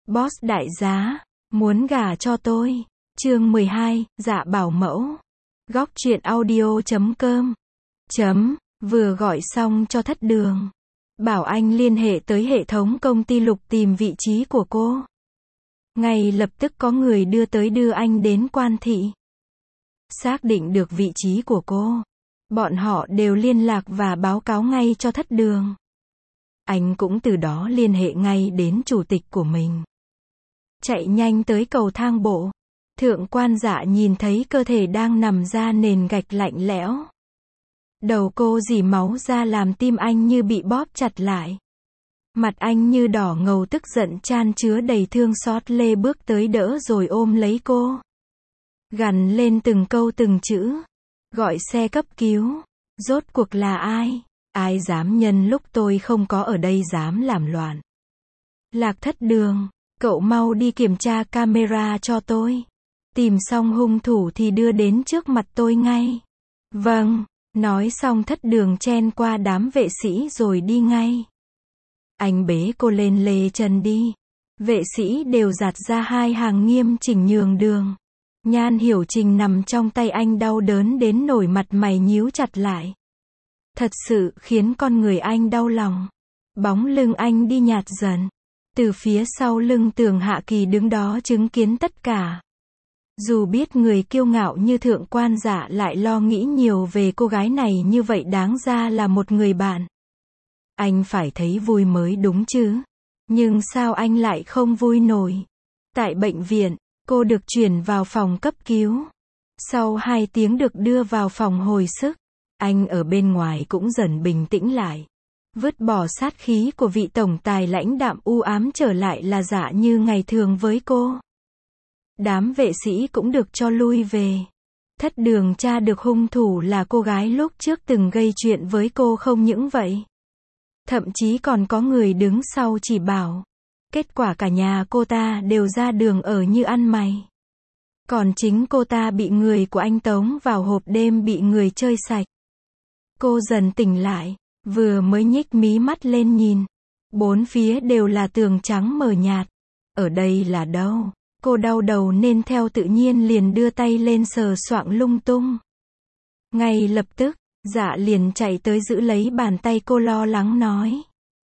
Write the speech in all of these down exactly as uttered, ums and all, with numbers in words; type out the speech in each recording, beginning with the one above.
Boss đại giá, muốn gả cho tôi. Chương mười hai, dạ bảo mẫu. Góc truyện audio chấm com. Chấm, vừa gọi xong cho Thất Đường. Bảo anh liên hệ tới hệ thống công ty Lục tìm vị trí của cô. Ngay lập tức có người đưa tới đưa anh đến Quan thị. Xác định được vị trí của cô, bọn họ đều liên lạc và báo cáo ngay cho Thất Đường. Anh cũng từ đó liên hệ ngay đến chủ tịch của mình. Chạy nhanh tới cầu thang bộ. Thượng quan Dạ nhìn thấy cơ thể đang nằm ra nền gạch lạnh lẽo. Đầu cô rỉ máu ra làm tim anh như bị bóp chặt lại. Mặt anh như đỏ ngầu tức giận chan chứa đầy thương xót lê bước tới đỡ rồi ôm lấy cô. Gằn lên từng câu từng chữ. Gọi xe cấp cứu. Rốt cuộc là ai? Ai dám nhân lúc tôi không có ở đây dám làm loạn? Lạc Thất Đường, cậu mau đi kiểm tra camera cho tôi. Tìm xong hung thủ thì đưa đến trước mặt tôi ngay. Vâng, nói xong Thất Đường chen qua đám vệ sĩ rồi đi ngay. Anh bế cô lên lê chân đi. Vệ sĩ đều giạt ra hai hàng nghiêm chỉnh nhường đường. Nhan Hiểu Trình nằm trong tay anh đau đớn đến nổi mặt mày nhíu chặt lại. Thật sự khiến con người anh đau lòng. Bóng lưng anh đi nhạt dần. Từ phía sau lưng Tưởng Hạ Kỳ đứng đó chứng kiến tất cả. Dù biết người kiêu ngạo như Thượng quan Dạ lại lo nghĩ nhiều về cô gái này như vậy đáng ra là một người bạn. Anh phải thấy vui mới đúng chứ. Nhưng sao anh lại không vui nổi? Tại bệnh viện, cô được chuyển vào phòng cấp cứu. Sau hai tiếng được đưa vào phòng hồi sức, anh ở bên ngoài cũng dần bình tĩnh lại. Vứt bỏ sát khí của vị tổng tài lãnh đạm u ám trở lại là Dạ như ngày thường với cô. Đám vệ sĩ cũng được cho lui về. Thất Đường tra được hung thủ là cô gái lúc trước từng gây chuyện với cô không những vậy. Thậm chí còn có người đứng sau chỉ bảo. Kết quả cả nhà cô ta đều ra đường ở như ăn mày. Còn chính cô ta bị người của anh tống vào hộp đêm bị người chơi sạch. Cô dần tỉnh lại, vừa mới nhích mí mắt lên nhìn. Bốn phía đều là tường trắng mờ nhạt. Ở đây là đâu? Cô đau đầu nên theo tự nhiên liền đưa tay lên sờ soạng lung tung. Ngay lập tức, Dạ liền chạy tới giữ lấy bàn tay cô lo lắng nói.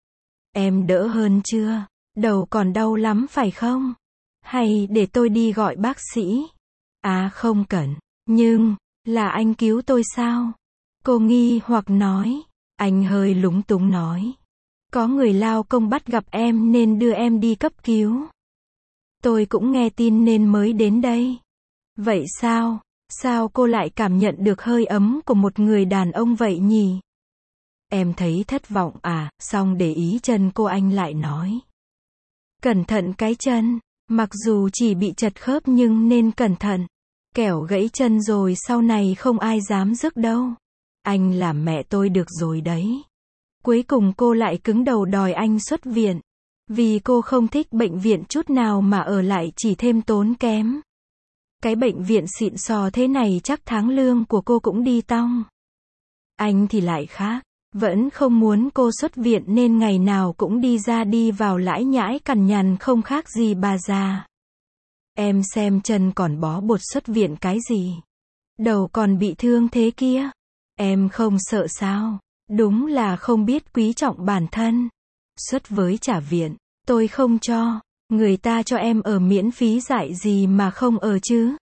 Em đỡ hơn chưa? Đầu còn đau lắm phải không? Hay để tôi đi gọi bác sĩ? À không cần. Nhưng, là anh cứu tôi sao? Cô nghi hoặc nói. Anh hơi lúng túng nói. Có người lao công bắt gặp em nên đưa em đi cấp cứu. Tôi cũng nghe tin nên mới đến đây. Vậy sao? Sao cô lại cảm nhận được hơi ấm của một người đàn ông vậy nhỉ? Em thấy thất vọng à? Xong để ý chân cô, anh lại nói. Cẩn thận cái chân. Mặc dù chỉ bị chật khớp nhưng nên cẩn thận. Kẻo gãy chân rồi sau này không ai dám rước đâu. Anh làm mẹ tôi được rồi đấy. Cuối cùng cô lại cứng đầu đòi anh xuất viện. Vì cô không thích bệnh viện chút nào mà ở lại chỉ thêm tốn kém. Cái bệnh viện xịn sò thế này chắc tháng lương của cô cũng đi tong. Anh thì lại khác. Vẫn không muốn cô xuất viện nên ngày nào cũng đi ra đi vào lãi nhãi cằn nhằn không khác gì bà già. Em xem chân còn bó bột xuất viện cái gì? Đầu còn bị thương thế kia. Em không sợ sao? Đúng là không biết quý trọng bản thân. Xuất với trả viện, tôi không cho. Người ta cho em ở miễn phí dạy gì mà không ở chứ?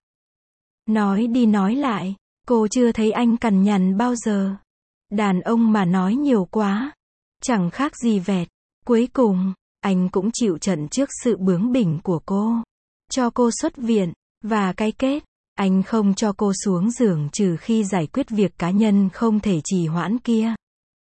Nói đi nói lại, cô chưa thấy anh cằn nhằn bao giờ. Đàn ông mà nói nhiều quá, chẳng khác gì vẹt. Cuối cùng, anh cũng chịu trận trước sự bướng bỉnh của cô. Cho cô xuất viện, và cái kết, anh không cho cô xuống giường trừ khi giải quyết việc cá nhân không thể trì hoãn kia.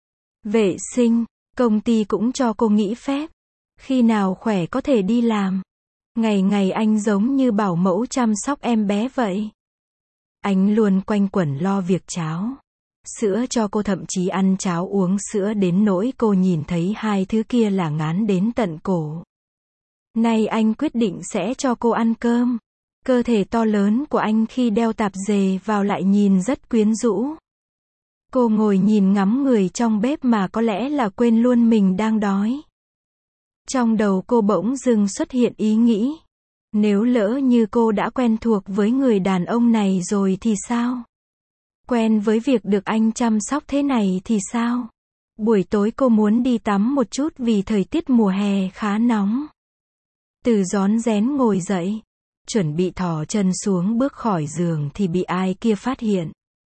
Vệ sinh, công ty cũng cho cô nghỉ phép. Khi nào khỏe có thể đi làm. Ngày ngày anh giống như bảo mẫu chăm sóc em bé vậy. Anh luôn quanh quẩn lo việc cháo sữa cho cô, thậm chí ăn cháo uống sữa đến nỗi cô nhìn thấy hai thứ kia là ngán đến tận cổ. Nay anh quyết định sẽ cho cô ăn cơm. Cơ thể to lớn của anh khi đeo tạp dề vào lại nhìn rất quyến rũ. Cô ngồi nhìn ngắm người trong bếp mà có lẽ là quên luôn mình đang đói. Trong đầu cô bỗng dưng xuất hiện ý nghĩ. Nếu lỡ như cô đã quen thuộc với người đàn ông này rồi thì sao? Quen với việc được anh chăm sóc thế này thì sao? Buổi tối cô muốn đi tắm một chút vì thời tiết mùa hè khá nóng. Từ rón rén ngồi dậy, chuẩn bị thò chân xuống bước khỏi giường thì bị ai kia phát hiện.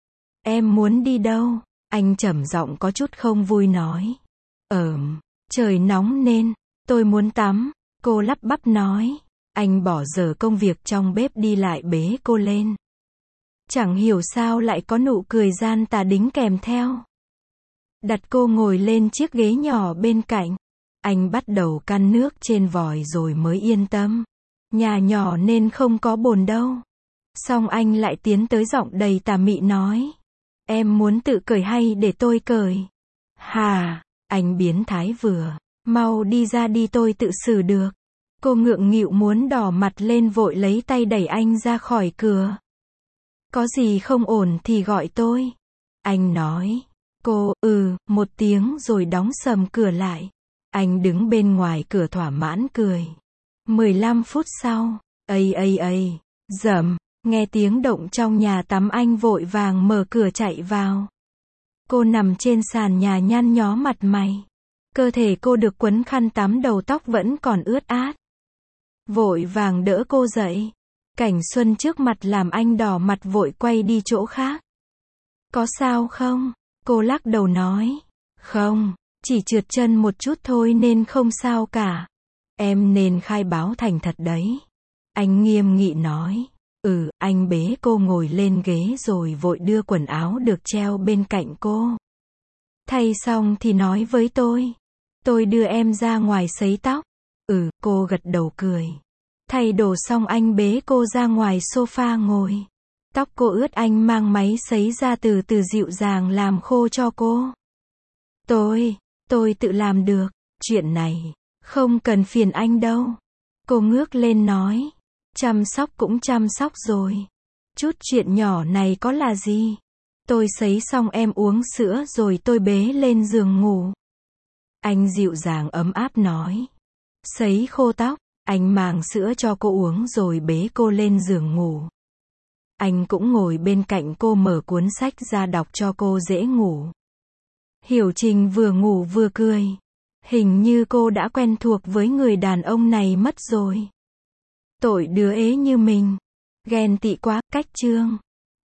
Em muốn đi đâu? Anh trầm giọng có chút không vui nói. Ờm, trời nóng nên, tôi muốn tắm, cô lắp bắp nói. Anh bỏ dở công việc trong bếp đi lại bế cô lên. Chẳng hiểu sao lại có nụ cười gian tà đính kèm theo. Đặt cô ngồi lên chiếc ghế nhỏ bên cạnh. Anh bắt đầu căn nước trên vòi rồi mới yên tâm. Nhà nhỏ nên không có bồn đâu. Xong anh lại tiến tới giọng đầy tà mị nói. Em muốn tự cởi hay để tôi cởi? Hà, anh biến thái vừa. Mau đi ra đi tôi tự xử được. Cô ngượng nghịu muốn đỏ mặt lên vội lấy tay đẩy anh ra khỏi cửa. Có gì không ổn thì gọi tôi. Anh nói. Cô, ừ, một tiếng rồi đóng sầm cửa lại. Anh đứng bên ngoài cửa thỏa mãn cười. mười lăm phút sau, ây ây ây, rầm, nghe tiếng động trong nhà tắm anh vội vàng mở cửa chạy vào. Cô nằm trên sàn nhà nhăn nhó mặt mày. Cơ thể cô được quấn khăn tắm đầu tóc vẫn còn ướt át. Vội vàng đỡ cô dậy. Cảnh xuân trước mặt làm anh đỏ mặt vội quay đi chỗ khác. Có sao không? Cô lắc đầu nói. Không, chỉ trượt chân một chút thôi nên không sao cả. Em nên khai báo thành thật đấy. Anh nghiêm nghị nói. Ừ, anh bế cô ngồi lên ghế rồi vội đưa quần áo được treo bên cạnh cô. Thay xong thì nói với tôi. Tôi đưa em ra ngoài sấy tóc. Ừ, cô gật đầu cười. Thay đồ xong anh bế cô ra ngoài sofa ngồi. Tóc cô ướt anh mang máy sấy ra từ từ dịu dàng làm khô cho cô. Tôi, tôi tự làm được. Chuyện này, không cần phiền anh đâu. Cô ngước lên nói. Chăm sóc cũng chăm sóc rồi. Chút chuyện nhỏ này có là gì? Tôi sấy xong em uống sữa rồi tôi bế lên giường ngủ. Anh dịu dàng ấm áp nói. Sấy khô tóc, anh mang sữa cho cô uống rồi bế cô lên giường ngủ. Anh cũng ngồi bên cạnh cô mở cuốn sách ra đọc cho cô dễ ngủ. Hiểu Trình vừa ngủ vừa cười. Hình như cô đã quen thuộc với người đàn ông này mất rồi. Tội đứa ế như mình. Ghen tị quá, cách chương.